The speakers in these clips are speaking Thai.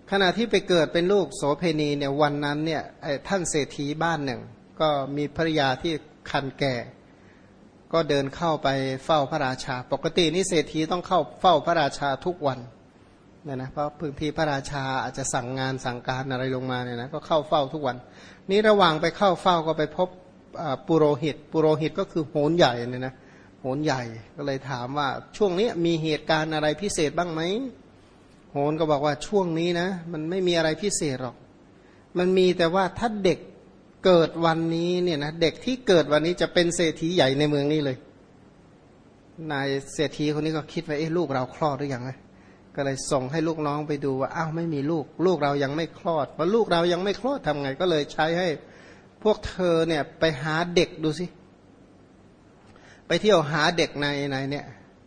ขณะที่ไปเกิดเป็นลูกโสเพณีเนี่ยวันนั้นเนี่ยท่านเศรษฐีบ้านหนึ่งก็มีภรรยาที่คันแก่ก็เดินเข้าไปเฝ้าพระราชาปกตินี่เศรษฐีต้องเข้าเฝ้าพระราชาทุกวันเนี่ยนะเพราะพื้นที่พระราชาอาจจะสั่งงานสั่งการอะไรลงมาเนี่ยนะก็เข้าเฝ้าทุกวันนี้ระหว่างไปเข้าเฝ้าก็ไปพบปุโรหิตก็คือโหนใหญ่เนี่ยนะโหนใหญ่ก็เลยถามว่าช่วงนี้มีเหตุการณ์อะไรพิเศษบ้างไหมโหนก็บอกว่าช่วงนี้นะมันไม่มีอะไรพิเศษหรอกมันมีแต่ว่าถ้าเด็กเกิดวันนี้เนี่ยนะเด็กที่เกิดวันนี้จะเป็นเศรษฐีใหญ่ในเมืองนี้เลยนายเศรษฐีคนนี้ก็คิดว่าลูกเราคลอดหรือยังไงก็เลยส่งให้ลูกน้องไปดูว่าอ้าวไม่มีลูกเรายังไม่คลอดพอลูกเรายังไม่คลอดทำไงก็เลยใช้ให้พวกเธอเนี่ยไปหาเด็กดูสิไปเที่ยวหาเด็กในเนี่ย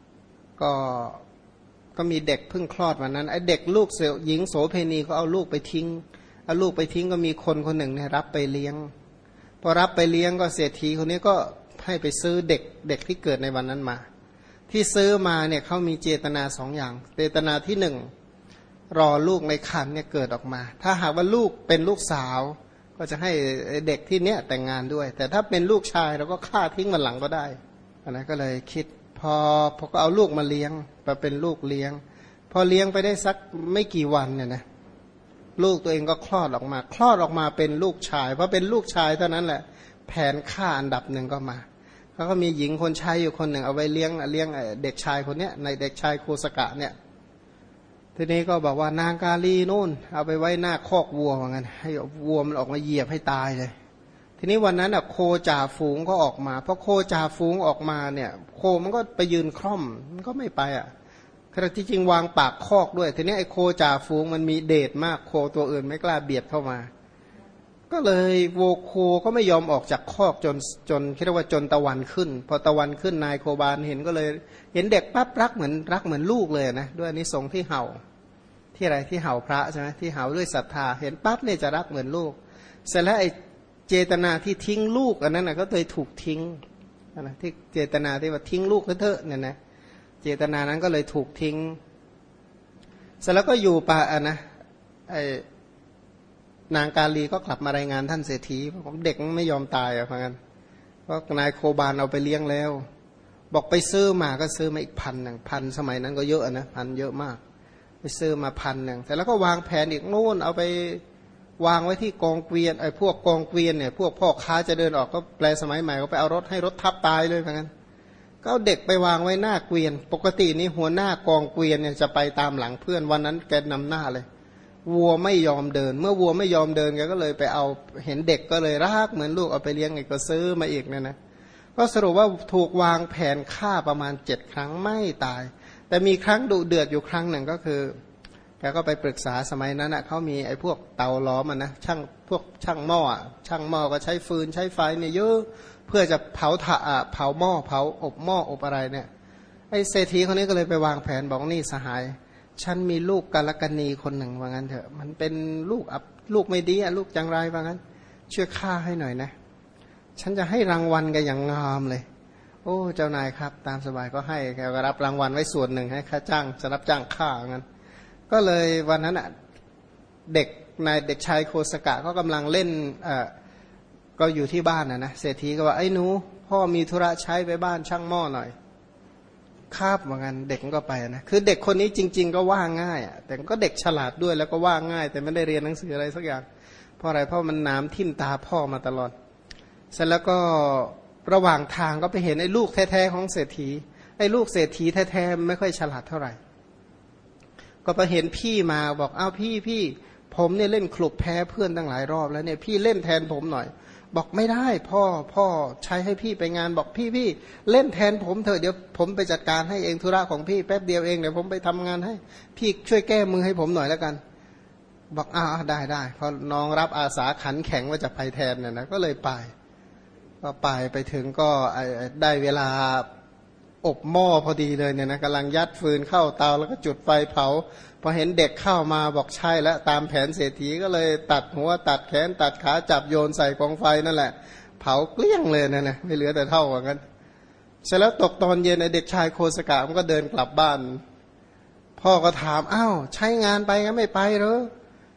ก็มีเด็กเพิ่งคลอดวันนั้นไอ้เด็กลูกหญิงโสเพณีก็เอาลูกไปทิ้งก็มีคนคนหนึ่งเนี่ยรับไปเลี้ยงพอรับไปเลี้ยงก็เศรษฐีคนนี้ก็ให้ไปซื้อเด็กที่เกิดในวันนั้นมาที่ซื้อมาเนี่ยเขามีเจตนาสองอย่างเจตนาที่หนึ่งรอลูกในครรภ์เนี่ยเกิดออกมาถ้าหากว่าลูกเป็นลูกสาวก็จะให้เด็กที่เนี้ยแต่งงานด้วยแต่ถ้าเป็นลูกชายเราก็ฆ่าทิ้งมันหลังก็ได้อันนั้นก็เลยคิดพอก็เอาลูกมาเลี้ยงมาเป็นลูกเลี้ยงพอเลี้ยงไปได้สักไม่กี่วันเนี่ยนะลูกตัวเองก็คลอดออกมาเป็นลูกชายเพราะเป็นลูกชายเท่านั้นแหละแผนฆ่าอันดับหนึ่งก็มาแล้วก็มีหญิงคนใช้อยู่คนหนึ่งเอาไว้เลี้ยงเด็กชายคนเนี้ยในเด็กชายโคสกะเนี่ยทีนี้ก็บอกว่านางกาลีนู่นเอาไปไว้หน้าคอกวัวว่างั้นให้วัวมันออกมาเหยียบให้ตายเลยทีนี้วันนั้นโคจ่าฝูงก็ออกมาเพราะโคจ่าฝูงออกมาเนี่ยโคมันก็ไปยืนคล่อมมันก็ไม่ไปขณะที่จริงวางปากคอกด้วยทีนี้ไอ้โคจ่าฝูงมันมีเดชมากโคตัวอื่นไม่กล้าเบียดเข้ามาก็เลยโวโคก็ไม่ยอมออกจากคอกจนคิดว่าจนตะวันขึ้นพอตะวันขึ้นนายโคบาลเห็นก็เลยเห็นเด็กปั๊บรักเหมือนลูกเลยนะด้วยนิสงที่เห่าที่อะไรที่เห่าพระใช่ไหมที่เห่าด้วยศรัทธาเห็นปั๊บเนี่ยจะรักเหมือนลูกเสร็จแล้วไอ้เจตนาที่ทิ้งลูกอันนั้นก็เลยถูกทิ้งนะที่เจตนาที่ว่าทิ้งลูกเถอะเนี่ยนะเจตนานั้นก็เลยถูกทิ้งเสร็จแล้วก็อยู่ป่านะไอ้นางกาลีก็กลับมารายงานท่านเศรษฐีบอกเด็กไม่ยอมตายเพราะงั้นเพราะนายโคบาลเอาไปเลี้ยงแล้วบอกไปซื้อมาก็ซื้อมาอีกพันสมัยนั้นก็เยอะนะพันเยอะมากไปซื้อมา1,000แต่แล้วก็วางแผนอีกโน่นเอาไปวางไว้ที่กองเกวียนไอ้พวกกองเกวียนเนี่ยพวกพ่อค้าจะเดินออกก็แปลสมัยใหม่ก็ไปเอารถให้รถทับตายเลยเพราะงั้นก็เอาเด็กไปวางไว้หน้าเกวียนปกตินี้หัวหน้ากองเกวียนเนี่ยจะไปตามหลังเพื่อนวันนั้นแกนำหน้าเลยวัวไม่ยอมเดินเมื่อวัวไม่ยอมเดินแกก็เลยไปเอาเห็นเด็กก็เลยรักเหมือนลูกเอาไปเลี้ยงอีกก็ซื้อมาอีกเนี่ยนะก็สรุปว่าถูกวางแผนฆ่าประมาณ7 ครั้งไม่ตายแต่มีครั้งดุเดือดอยู่ครั้งหนึ่งก็คือแกก็ไปปรึกษาสมัยนั้นเขามีไอ้พวกเตาล้อมพวกช่างหม้อก็ใช้ฟืนใช้ไฟเนี่ยเยอะเพื่อจะเผาหม้อเผาอบหม้ออบอะไรเนี่ยไอ้เศรษฐีคนนี้ก็เลยไปวางแผนบอกนี่สหายฉันมีลูกกาลกณีคนหนึ่งว่างั้นเถอะมันเป็นลูกไม่ดีลูกจังไรว่างั้นช่วยฆ่าให้หน่อยนะฉันจะให้รางวัลกันอย่างงามเลยโอ้เจ้านายครับตามสบายก็ให้แกก็รับรางวัลไว้ส่วนหนึ่งให้ค่าจ้างจะรับจ้างฆ่างั้นก็เลยวันนั้นเด็กชายโคสกะก็กำลังเล่นก็อยู่ที่บ้านนะเศรษฐีก็ว่าไอ้หนูพ่อมีธุระใช้ไปบ้านช่างหม้อหน่อยคาบเหมือนกันเด็กก็ไปนะคือเด็กคนนี้จริงๆก็ว่าง่ายแต่ก็เด็กฉลาดด้วยแล้วก็ว่าง่ายแต่ไม่ได้เรียนหนังสืออะไรสักอย่างเพราะอะไรเพราะมันน้ำทิ่มตาพ่อมาตลอดเสร็จแล้วก็ระหว่างทางก็ไปเห็นไอ้ลูกแท้ๆของเศรษฐีไอ้ลูกเศรษฐีแท้ๆไม่ค่อยฉลาดเท่าไหร่ก็ไปเห็นพี่มาบอกอ้าวพี่ผมเนี่ยเล่นคลุบแพ้เพื่อนตั้งหลายรอบแล้วเนี่ยพี่เล่นแทนผมหน่อยบอกไม่ได้พ่อใช้ให้พี่ไปงานบอกพี่เล่นแทนผมเถอะเดี๋ยวผมไปจัดการให้เองธุระของพี่แป๊บเดียวเองเดี๋ยวผมไปทำงานให้พี่ช่วยแก้มือให้ผมหน่อยแล้วกันบอกได้เพราะน้องรับอาสาขันแข็งว่าจะไปแทนเนี่ยนะก็เลยไปถึงก็ได้เวลาอบหม้อพอดีเลยเนี่ยนะกำลังยัดฟืนเข้าเตาแล้วก็จุดไฟเผาพอเห็นเด็กเข้ามาบอกใช่แล้วตามแผนเศรษฐีก็เลยตัดหัวตัดแขนตัดขาจับโยนใส่กองไฟนั่นแหละเผาเกลี้ยงเลยนะไม่เหลือแต่เท่าว่างั้นเสร็จแล้วตกตอนเย็นไอ้เด็กชายโคสกะมันก็เดินกลับบ้านพ่อก็ถามอ้าวใช้งานไปงั้นไม่ไปเหรอ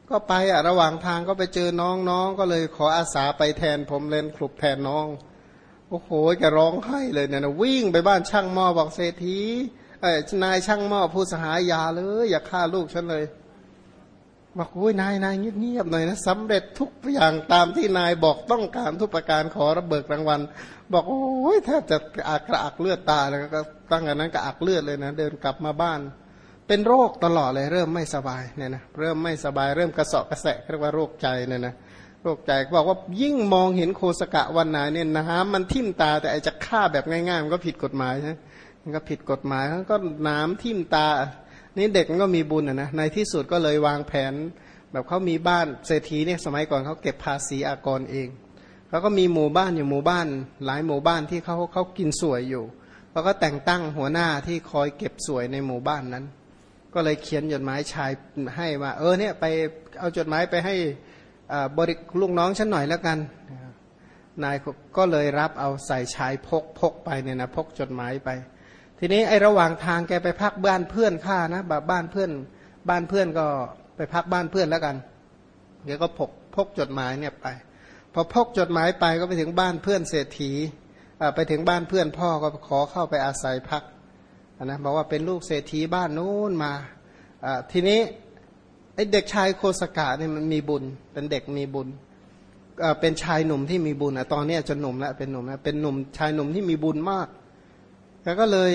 ก็ไประหว่างทางก็ไปเจอน้องก็เลยขออาสาไปแทนผมเล่นคลุบแทนน้องโอ้โหแกร้องไห้เลยเนี่ยนะวิ่งไปบ้านช่างหม้อบอกเศรษฐีนายช่างหม้อผู้สหายอย่าเลยอย่าฆ่าลูกฉันเลยบอกโอ้ยนายเงียบๆหน่อยนะสำเร็จทุกอย่างตามที่นายบอกต้องการทุกประการขอระเบิกรางวัลบอกโอ้ยแทบจะกระอักเลือดตาแล้วก็ตั้งแต่นั้นกระอักเลือดเลยนะเดินกลับมาบ้านเป็นโรคตลอดเลยเริ่มไม่สบายเนี่ยนะเริ่มไม่สบายเริ่มกระเสาะกระแสะเรียกว่าโรคใจเนี่ยนะโรคใจบอกว่ายิ่งมองเห็นโคสกะวันไหนเนี่ยน้ำมันทิ่มตาแต่ไอจะฆ่าแบบง่ายๆมันก็ผิดกฎหมายใช่มันก็ผิดกฎหมายก็น้ำทิ่มตานี่เด็กมันก็มีบุญนะในที่สุดก็เลยวางแผนแบบเขามีบ้านเศรษฐีเนี่ยสมัยก่อนเขาเก็บภาษีอากรเองเขาก็มีหมู่บ้านอยู่หมู่บ้านหลายหมู่บ้านที่เขากินสวยอยู่เขาก็แต่งตั้งหัวหน้าที่คอยเก็บสวยในหมู่บ้านนั้นก็เลยเขียนจดหมายชายให้ว่าเนี่ยไปเอาจดหมายไปให้บริลูกน้องฉันหน่อยแล้วกันนายก็เลยรับเอาใส่ชายพกไปเนี่ยนะพกจดหมายไปทีนี้ไอ้ระหว่างทางแกไปพักบ้านเพื่อนข้านะบ้านเพื่อนก็ไปพักบ้านเพื่อนแล้วกันเดี๋ยวก็พกจดหมายเนี่ยไปพอพกจดหมายไปก็ไปถึงบ้านเพื่อนเศรษฐีไปถึงบ้านเพื่อนพ่อก็ขอเข้าไปอาศัยพักนะบอกว่าเป็นลูกเศรษฐีบ้านนู้นมาทีนี้ไอ้เด็กชายโคสกะเนี่ยมันมีบุญเป็นเด็กมีบุญเป็นชายหนุ่มที่มีบุญตอนนี้จนหนุ่มแล้วเป็นหนุ่มแล้วเป็นหนุ่มชายหนุ่มที่มีบุญมากแล้วก็เลย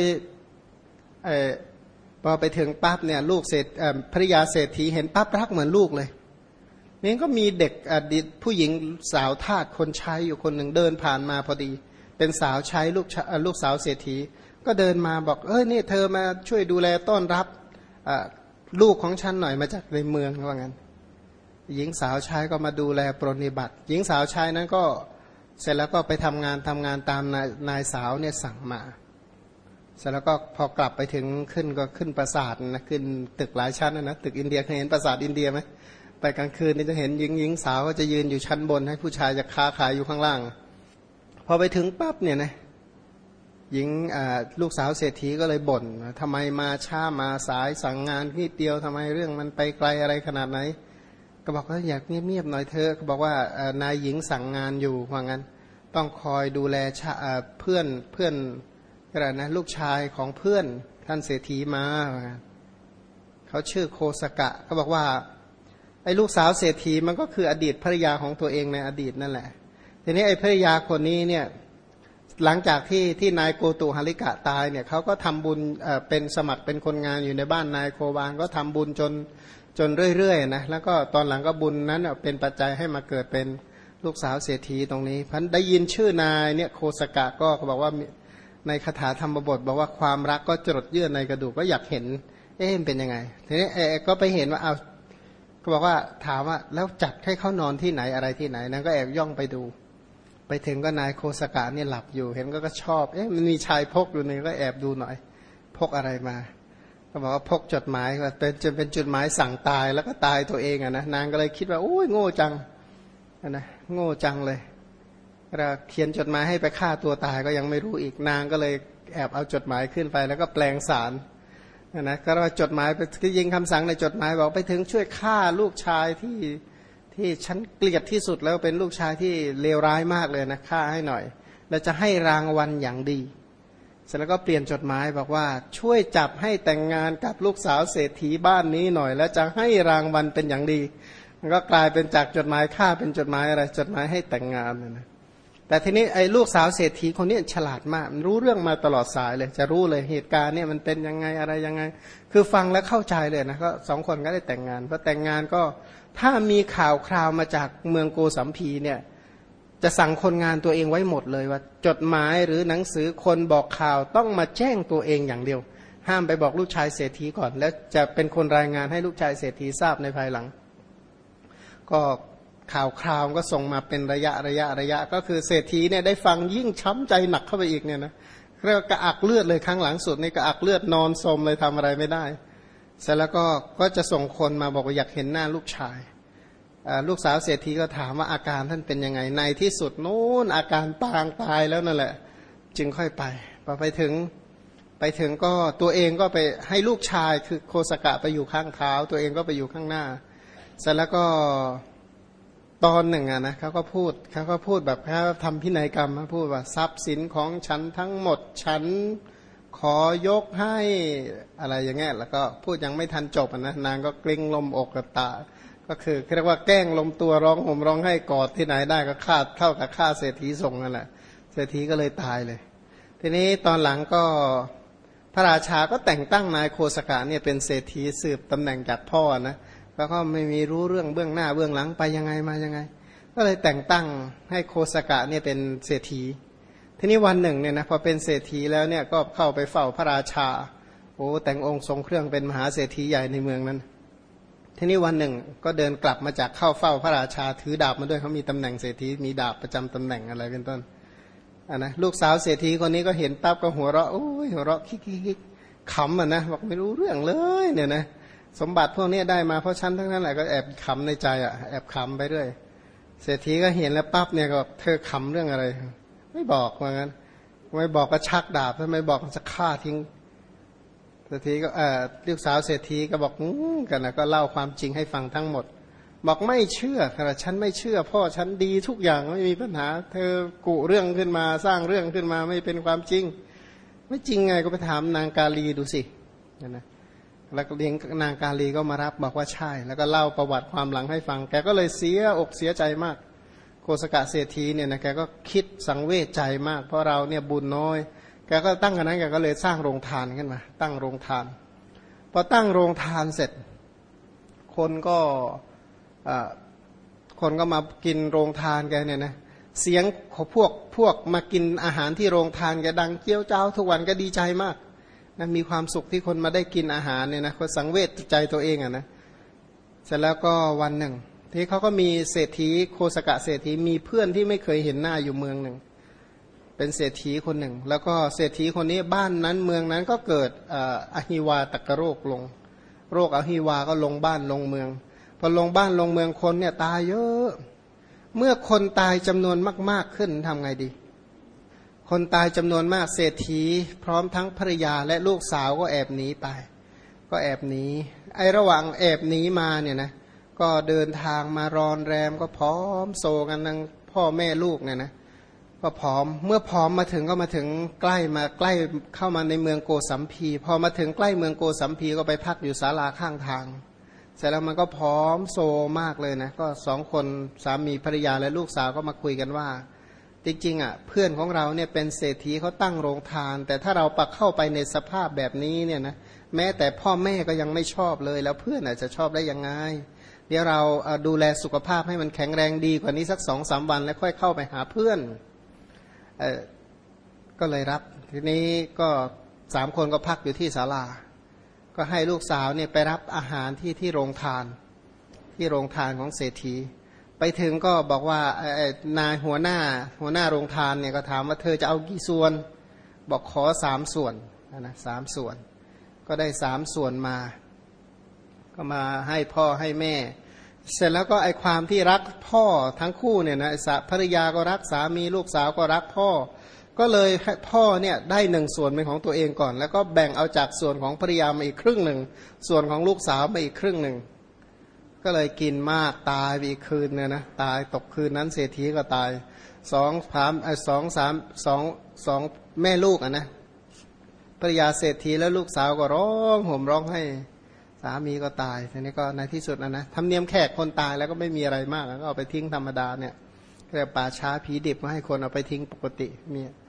พอไปถึงปั๊บเนี่ยลูกภริยาเศรษฐีเห็นปั๊บรักเหมือนลูกเลยนี่ก็มีเด็กผู้หญิงสาวทาสคนใช้อยู่คนหนึ่งเดินผ่านมาพอดีเป็นสาวใช้ลูกสาวเศรษฐีก็เดินมาบอกนี่เธอมาช่วยดูแลต้อนรับลูกของฉันหน่อยมาจากในเมืองว่างั้นหญิงสาวใช้ก็มาดูแลปรนนิบัติหญิงสาวใช้นั้นก็เสร็จแล้วก็ไปทำงานตามนายสาวเนี่ยสั่งมาเสร็จแล้วก็พอกลับไปถึงขึ้นปราสาทนะขึ้นตึกหลายชั้นนะตึกอินเดียเคยเห็นปราสาทอินเดียไหมไปกลางคืนนี่จะเห็นหญิงสาวก็จะยืนอยู่ชั้นบนให้ผู้ชายจะค้าขายอยู่ข้างล่างพอไปถึงปั๊บเนี่ยนะหญิงลูกสาวเศรษฐีก็เลยบ่นทำไมมาช้ามาสายสั่งงานนิดเดียวทำไมเรื่องมันไปไกลอะไรขนาดไหนก็บอกว่าอยากเงียบๆหน่อยเธอก็บอกว่านายหญิงสั่งงานอยู่ว่างั้นต้องคอยดูแลเพื่อนอะไรนะลูกชายของเพื่อนท่านเศรษฐีมาเขาชื่อโคสกะก็บอกว่าไอ้ลูกสาวเศรษฐีมันก็คืออดีตภรรยาของตัวเองในอดีตนั่นแหละทีนี้ไอ้ภรรยาคนนี้เนี่ยหลังจากที่นายโกตุหริกะตายเนี่ยเขาก็ทำบุญเป็นสมัครเป็นคนงานอยู่ในบ้านนายโควานก็ทำบุญจนเรื่อยๆนะแล้วก็ตอนหลังก็บุญนั้นเป็นปัจจัยให้มาเกิดเป็นลูกสาวเศรษฐีตรงนี้พันได้ยินชื่อนายเนี่ยโคสกะก็บอกว่าในคาถาธรรมบทบอกว่าความรักก็จดเยื่อในกระดูกก็อยากเห็นมันเป็นยังไงทีนี้ก็ไปเห็นว่าเอาก็บอกว่าถามว่าแล้วจัดให้เขานอนที่ไหนอะไรที่ไหนนั้นก็แอบย่องไปดูไปถึงก็นายโคสกะเนี่ยหลับอยู่เห็นก็ชอบมันมีชายพกอยู่นี่ก็แอบดูหน่อยพกอะไรมาก็บอกว่าพกจดหมายก็เป็นจดหมายสั่งตายแล้วก็ตายตัวเองนะนางก็เลยคิดว่าโอ้ยโง่จังนะโง่จังเลยเราเขียนจดหมายให้ไปฆ่าตัวตายก็ยังไม่รู้อีกนางก็เลยแอบเอาจดหมายขึ้นไปแล้วก็แปลงสารนะก็ว่าจดหมายไปยิงคำสั่งในจดหมายบอกไปถึงช่วยฆ่าลูกชายที่ฉันเกลียดที่สุดแล้วเป็นลูกชายที่เลวร้ายมากเลยนะฆ่าให้หน่อยแล้วจะให้รางวัลอย่างดีเสร็จแล้วก็เปลี่ยนจดหมายบอกว่าช่วยจับให้แต่งงานกับลูกสาวเศรษฐีบ้านนี้หน่อยแล้วจะให้รางวัลเป็นอย่างดีมันก็กลายเป็นจากจดหมายฆ่าเป็นจดหมายอะไรจดหมายให้แต่งงานนะแต่ทีนี้ไอ้ลูกสาวเศรษฐีคนนี้ฉลาดมากรู้เรื่องมาตลอดสายเลยจะรู้เลยเหตุการณ์เนี่ยมันเป็นยังไงอะไรยังไงคือฟังแล้วเข้าใจเลยนะก็สองคนก็ได้แต่งงานพอแต่งงานก็ถ้ามีข่าวคราวมาจากเมืองโกสัมพีเนี่ยจะสั่งคนงานตัวเองไว้หมดเลยว่าจดหมายหรือหนังสือคนบอกข่าวต้องมาแจ้งตัวเองอย่างเดียวห้ามไปบอกลูกชายเศรษฐีก่อนแล้วจะเป็นคนรายงานให้ลูกชายเศรษฐีทราบในภายหลังก็ข่าวคราวก็ส่งมาเป็นระยะก็คือเศรษฐีเนี่ยได้ฟังยิ่งช้ำใจหนักเข้าไปอีกเนี่ยนะเรียกว่ากระอักเลือดเลยครั้งหลังสุดนี่กระอักเลือดนอนสมเลยทำอะไรไม่ได้เสร็จแล้วก็จะส่งคนมาบอกว่าอยากเห็นหน้าลูกชายลูกสาวเศรษฐีก็ถามว่าอาการท่านเป็นยังไงในที่สุดนู้นอาการปางตายแล้วนั่นแหละจึงค่อยไปพอไปถึงก็ตัวเองก็ไปให้ลูกชายคือโคสกะไปอยู่ข้างเท้าตัวเองก็ไปอยู่ข้างหน้าเสร็จแล้วก็ตอนหนึ่งนะเขาก็พูดแบบเขาทำพินัยกรรมพูดว่าทรัพย์สินของฉันทั้งหมดฉันขอยกให้อะไรอย่างเงี้ยแล้วก็พูดยังไม่ทันจบนะนางก็กลิ้งลมอกกับตาก็คือเรียกว่าแกล้งลมตัวร้องห่มร้องให้กอดที่ไหนได้ก็ฆ่าเท่ากับฆ่าเศรษฐีส่งนั่นแหละเศรษฐีก็เลยตายเลยทีนี้ตอนหลังก็พระราชาก็แต่งตั้งนายโคสกะเนี่ยเป็นเศรษฐีสืบตำแหน่งจากพ่อนะแล้วก็ไม่มีรู้เรื่องเบื้องหน้าเบื้องหลังไปยังไงมายังไงก็เลยแต่งตั้งให้โคสกะเนี่ยเป็นเศรษฐีทีนี้วันหนึ่งเนี่ยนะพอเป็นเศรษฐีแล้วเนี่ยก็เข้าไปเฝ้าพระราชาโอ้แต่งองค์ทรงเครื่องเป็นมหาเศรษฐีใหญ่ในเมืองนั้นทีนี้วันหนึ่งก็เดินกลับมาจากเข้าเฝ้าพระราชาถือดาบมาด้วยเขามีตำแหน่งเศรษฐีมีดาบประจำตำแหน่งอะไรเป็นต้นนะลูกสาวเศรษฐีคนนี้ก็เห็นปั๊บก็หัวเราะโอ้ยหัวเราะคิกขำนะบอกไม่รู้เรื่องเลยเนี่ยนะสมบัติพวกนี้ได้มาเพราะฉันทั้งนั้นแหละก็แอบขำในใจแอบขำไปเรื่อยเศรษฐีก็เห็นแล้วปั๊บเนี่ยก็เธอขำเรื่องอะไรไม่บอกว่างั้นไม่บอกก็ชักดาบถ้าไม่บอกจะฆ่าทิ้งเศรษฐีก็ลูกสาวเศรษฐีก็บอกกันนะก็เล่าความจริงให้ฟังทั้งหมดบอกไม่เชื่อค่ะฉันไม่เชื่อพ่อฉันดีทุกอย่างไม่มีปัญหาเธอกุเรื่องขึ้นมาสร้างเรื่องขึ้นมาไม่เป็นความจริงไม่จริงไงก็ไปถามนางกาลีดูสินะแล้วเลี้ยงนางกาลีก็มารับบอกว่าใช่แล้วก็เล่าประวัติความหลังให้ฟังแกก็เลยเสียอกเสียใจมากโคสกะเศรษฐีเนี่ยนะแกก็คิดสังเวชใจมากเพราะเราเนี่ยบุญน้อยแกก็ตั้งกันนั้นแกก็เลยสร้างโรงทานขึ้นมาตั้งโรงทานพอตั้งโรงทานเสร็จคนก็มากินโรงทานแกเนี่ยนะเสียงของพวกมากินอาหารที่โรงทานแกดังเจี้ยวเจ้าทุกวันก็ดีใจมากนะมีความสุขที่คนมาได้กินอาหารเนี่ยนะคนสังเวชใจตัวเองนะเสร็จแล้วก็วันหนึ่งที่เขาก็มีเศรษฐีโคสกะเศรษฐีมีเพื่อนที่ไม่เคยเห็นหน้าอยู่เมืองหนึ่งเป็นเศรษฐีคนหนึ่งแล้วก็เศรษฐีคนนี้บ้านนั้นเมืองนั้นก็เกิดอหิวาตกโรคลงโรคอหิวาก็ลงบ้านลงเมืองพอลงบ้านลงเมืองคนเนี่ยตายเยอะเมื่อคนตายจำนวนมากๆขึ้นทำไงดีคนตายจำนวนมากเศรษฐีพร้อมทั้งภรรยาและลูกสาวก็แอบหนีไปก็แอบหนีไอ้ระหว่างแอบหนีมาเนี่ยนะก็เดินทางมารอนแรมก็พร้อมโซกันทั้งพ่อแม่ลูกเนี่ยนะก็ผอมเมื่อผอมมาถึงก็มาถึงใกล้เข้ามาในเมืองโกสัมพีพอมาถึงใกล้เมืองโกสัมพีก็ไปพักอยู่ศาลาข้างทางเสร็จแล้วมันก็ผอมโซมากเลยนะก็สองคนสามีภรรยาและลูกสาวก็มาคุยกันว่าจริงๆเพื่อนของเราเนี่ยเป็นเศรษฐีเขาตั้งโรงทานแต่ถ้าเราปักเข้าไปในสภาพแบบนี้เนี่ยนะแม้แต่พ่อแม่ก็ยังไม่ชอบเลยแล้วเพื่อนจะชอบได้ยังไงเดี๋ยวเราดูแลสุขภาพให้มันแข็งแรงดีกว่านี้สัก 2-3 วันแล้วค่อยเข้าไปหาเพื่อนก็เลยรับทีนี้ก็3 คนก็พักอยู่ที่ศาลาก็ให้ลูกสาวเนี่ยไปรับอาหารที่โรงทานของเศรษฐีไปถึงก็บอกว่านายหัวหน้าโรงทานเนี่ยก็ถามว่าเธอจะเอากี่ส่วนบอกขอ3 ส่วนนะ3 ส่วนก็ได้3 ส่วนมาก็มาให้พ่อให้แม่เสร็จแล้วก็ไอความที่รักพ่อทั้งคู่เนี่ยนะภรรยาก็รักสามีลูกสาวก็รักพ่อก็เลยพ่อเนี่ยได้1 ส่วนเป็นของตัวเองก่อนแล้วก็แบ่งเอาจากส่วนของภรรยามาอีกครึ่งหนึ่งส่วนของลูกสาวมาอีกครึ่งหนึ่งก็เลยกินมากตายไปอีกคืนเนี่ยนะตายตกคืนนั้นเศรษฐีก็ตาย2 แม่ลูกนะภรรยาเศรษฐีแล้วลูกสาวก็ร้องห่มร้องให้สามีก็ตายทีนี้ก็ในที่สุดนะธรรมเนียมแขกคนตายแล้วก็ไม่มีอะไรมากก็เอาไปทิ้งธรรมดาเนี่ยเรียกป่าช้าผีดิบมาให้คนเอาไปทิ้งปกติเนี่ย